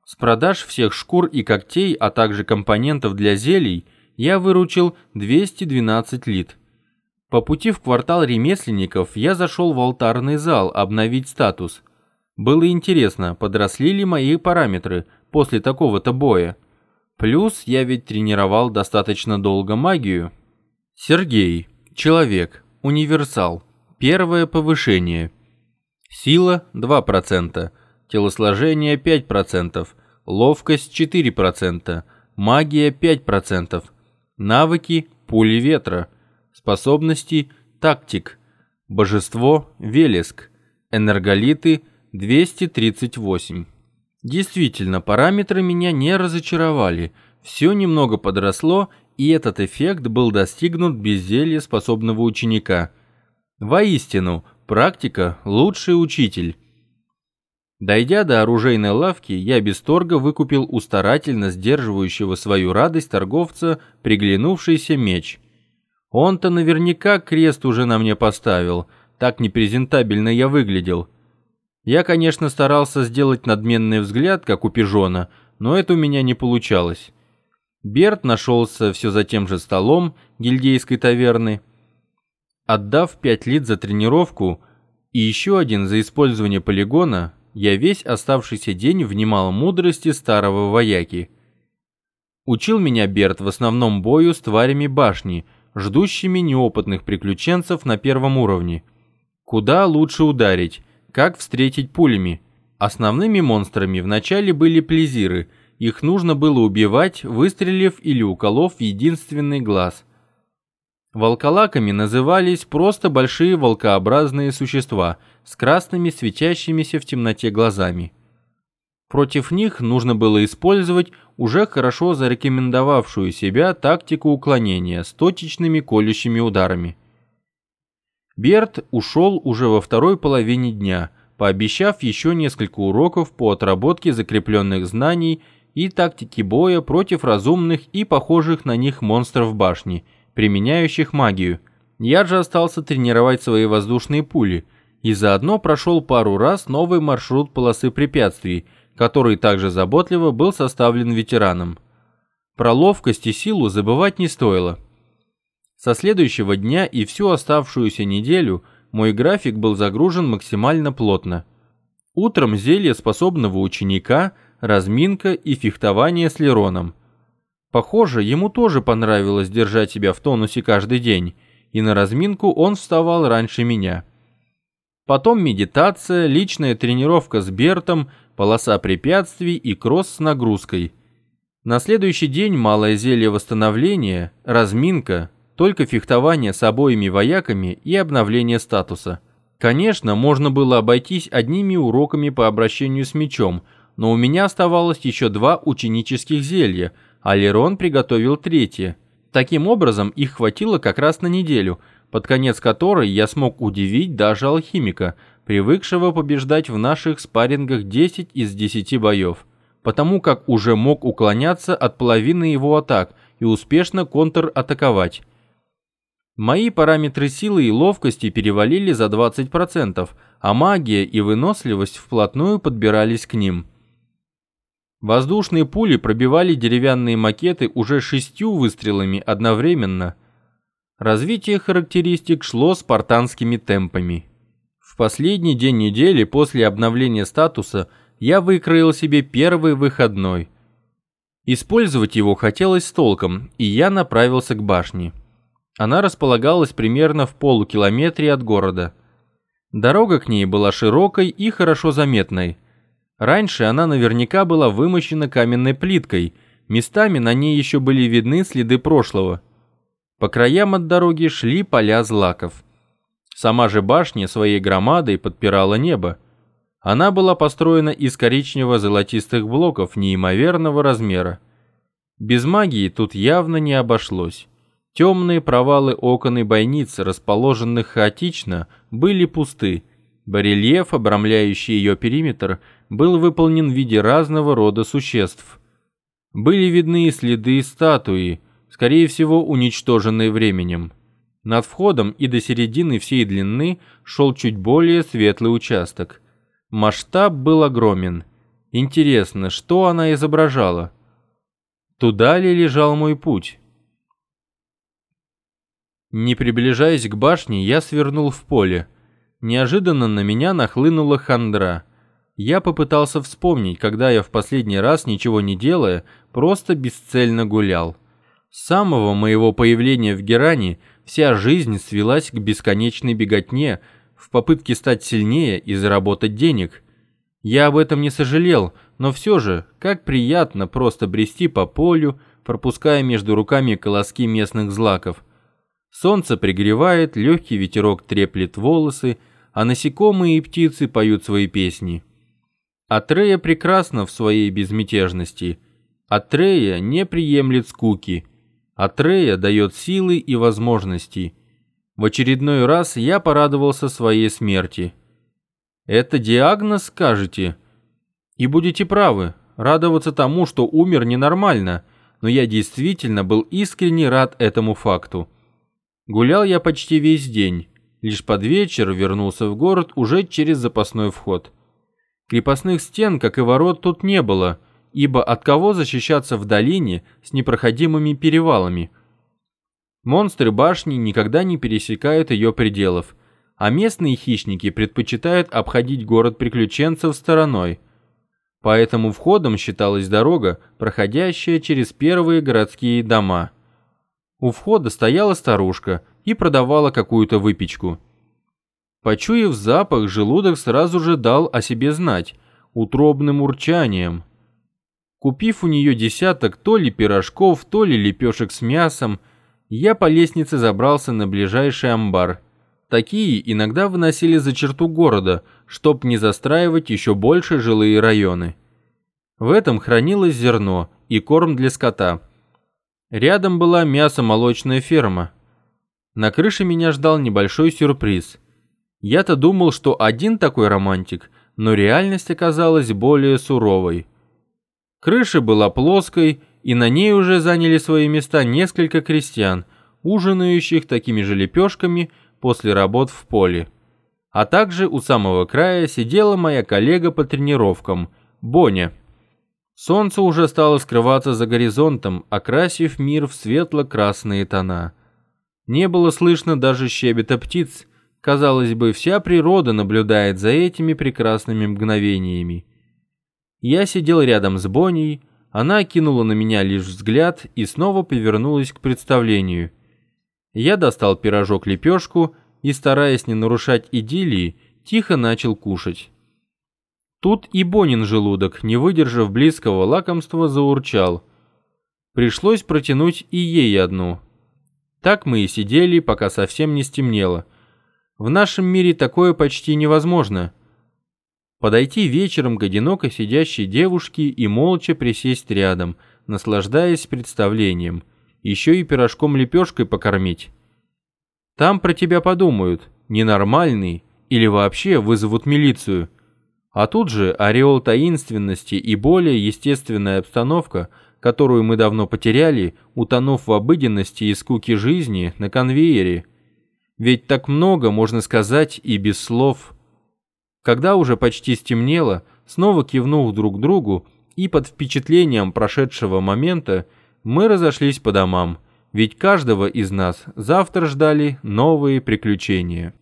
С продаж всех шкур и когтей, а также компонентов для зелий, я выручил 212 лит. По пути в квартал ремесленников я зашел в алтарный зал обновить статус. Было интересно, подросли ли мои параметры после такого-то боя. Плюс я ведь тренировал достаточно долго магию. Сергей. Человек. Универсал. Первое повышение. Сила 2%. Телосложение 5%. Ловкость 4%. Магия 5%. Навыки пули ветра. Способности тактик. Божество Велеск. Энерголиты 238. Действительно, параметры меня не разочаровали. Все немного подросло, и этот эффект был достигнут без зелья способного ученика. Воистину, практика – лучший учитель. Дойдя до оружейной лавки, я без торга выкупил у старательно сдерживающего свою радость торговца приглянувшийся меч. Он-то наверняка крест уже на мне поставил, так непрезентабельно я выглядел. Я, конечно, старался сделать надменный взгляд, как у пижона, но это у меня не получалось. Берт нашелся все за тем же столом гильдейской таверны. Отдав 5 лит за тренировку и еще один за использование полигона, я весь оставшийся день внимал мудрости старого вояки. Учил меня Берт в основном бою с тварями башни, ждущими неопытных приключенцев на первом уровне. Куда лучше ударить, как встретить пулями. Основными монстрами вначале были плезиры, их нужно было убивать, выстрелив или уколов в единственный глаз. Волколаками назывались просто большие волкообразные существа с красными светящимися в темноте глазами. Против них нужно было использовать уже хорошо зарекомендовавшую себя тактику уклонения с точечными колющими ударами. Берт ушел уже во второй половине дня, пообещав еще несколько уроков по отработке закрепленных знаний и тактики боя против разумных и похожих на них монстров башни, применяющих магию. Я же остался тренировать свои воздушные пули и заодно прошел пару раз новый маршрут полосы препятствий, который также заботливо был составлен ветераном. Про ловкость и силу забывать не стоило. Со следующего дня и всю оставшуюся неделю мой график был загружен максимально плотно. Утром зелье способного ученика, разминка и фехтование с Лероном. Похоже, ему тоже понравилось держать себя в тонусе каждый день, и на разминку он вставал раньше меня. Потом медитация, личная тренировка с Бертом, полоса препятствий и кросс с нагрузкой. На следующий день малое зелье восстановления, разминка, только фехтование с обоими вояками и обновление статуса. Конечно, можно было обойтись одними уроками по обращению с мечом, но у меня оставалось еще 2 ученических зелья, а Лерон приготовил 3. Таким образом, их хватило как раз на неделю, под конец которой я смог удивить даже алхимика, привыкшего побеждать в наших спаррингах 10 из 10 боев, потому как уже мог уклоняться от половины его атак и успешно контратаковать. Мои параметры силы и ловкости перевалили за 20%, а магия и выносливость вплотную подбирались к ним. Воздушные пули пробивали деревянные макеты уже 6 выстрелами одновременно. Развитие характеристик шло спартанскими темпами. В последний день недели после обновления статуса я выкроил себе первый выходной. Использовать его хотелось с толком, и я направился к башне. Она располагалась примерно в полукилометре от города. Дорога к ней была широкой и хорошо заметной. Раньше она наверняка была вымощена каменной плиткой, местами на ней еще были видны следы прошлого. По краям от дороги шли поля злаков. Сама же башня своей громадой подпирала небо. Она была построена из коричнево-золотистых блоков неимоверного размера. Без магии тут явно не обошлось. Темные провалы окон и бойниц, расположенных хаотично, были пусты. Барельеф, обрамляющий ее периметр, был выполнен в виде разного рода существ. Были видны следы статуи, скорее всего уничтоженные временем. Над входом и до середины всей длины шел чуть более светлый участок. Масштаб был огромен. Интересно, что она изображала? Туда ли лежал мой путь? Не приближаясь к башне, я свернул в поле. Неожиданно на меня нахлынула хандра. Я попытался вспомнить, когда я в последний раз, ничего не делая, просто бесцельно гулял. С самого моего появления в Геране вся жизнь свелась к бесконечной беготне в попытке стать сильнее и заработать денег. Я об этом не сожалел, но все же, как приятно просто брести по полю, пропуская между руками колоски местных злаков. Солнце пригревает, легкий ветерок треплет волосы, а насекомые и птицы поют свои песни. Атрея прекрасна в своей безмятежности. Атрея не приемлет скуки. Атрея дает силы и возможности. В очередной раз я порадовался своей смерти. Это диагноз, скажете? И будете правы, радоваться тому, что умер, ненормально, но я действительно был искренне рад этому факту. Гулял я почти весь день, лишь под вечер вернулся в город уже через запасной вход. Крепостных стен, как и ворот, тут не было, ибо от кого защищаться в долине с непроходимыми перевалами? Монстры башни никогда не пересекают ее пределов, а местные хищники предпочитают обходить город приключенцев стороной. Поэтому входом считалась дорога, проходящая через первые городские дома. У входа стояла старушка и продавала какую-то выпечку. Почуяв запах, желудок сразу же дал о себе знать утробным урчанием. Купив у нее десяток то ли пирожков, то ли лепешек с мясом, я по лестнице забрался на ближайший амбар. Такие иногда выносили за черту города, чтоб не застраивать еще больше жилые районы. В этом хранилось зерно и корм для скота. Рядом была мясо-молочная ферма. На крыше меня ждал небольшой сюрприз. Я-то думал, что один такой романтик, но реальность оказалась более суровой. Крыша была плоской, и на ней уже заняли свои места несколько крестьян, ужинающих такими же лепешками после работ в поле. А также у самого края сидела моя коллега по тренировкам, Боня. Солнце уже стало скрываться за горизонтом, окрасив мир в светло-красные тона. Не было слышно даже щебета птиц. Казалось бы, вся природа наблюдает за этими прекрасными мгновениями. Я сидел рядом с Боней, она кинула на меня лишь взгляд и снова повернулась к представлению. Я достал пирожок-лепешку и, стараясь не нарушать идиллии, тихо начал кушать. Тут и Бонин желудок, не выдержав близкого лакомства, заурчал. Пришлось протянуть и ей одну. Так мы и сидели, пока совсем не стемнело. В нашем мире такое почти невозможно. Подойти вечером к одиноко сидящей девушке и молча присесть рядом, наслаждаясь представлением, еще и пирожком-лепешкой покормить. Там про тебя подумают, ненормальный, или вообще вызовут милицию. А тут же ореол таинственности и более естественная обстановка, которую мы давно потеряли, утонув в обыденности и скуке жизни на конвейере. Ведь так много можно сказать и без слов. Когда уже почти стемнело, снова кивнув друг другу и под впечатлением прошедшего момента, мы разошлись по домам, ведь каждого из нас завтра ждали новые приключения.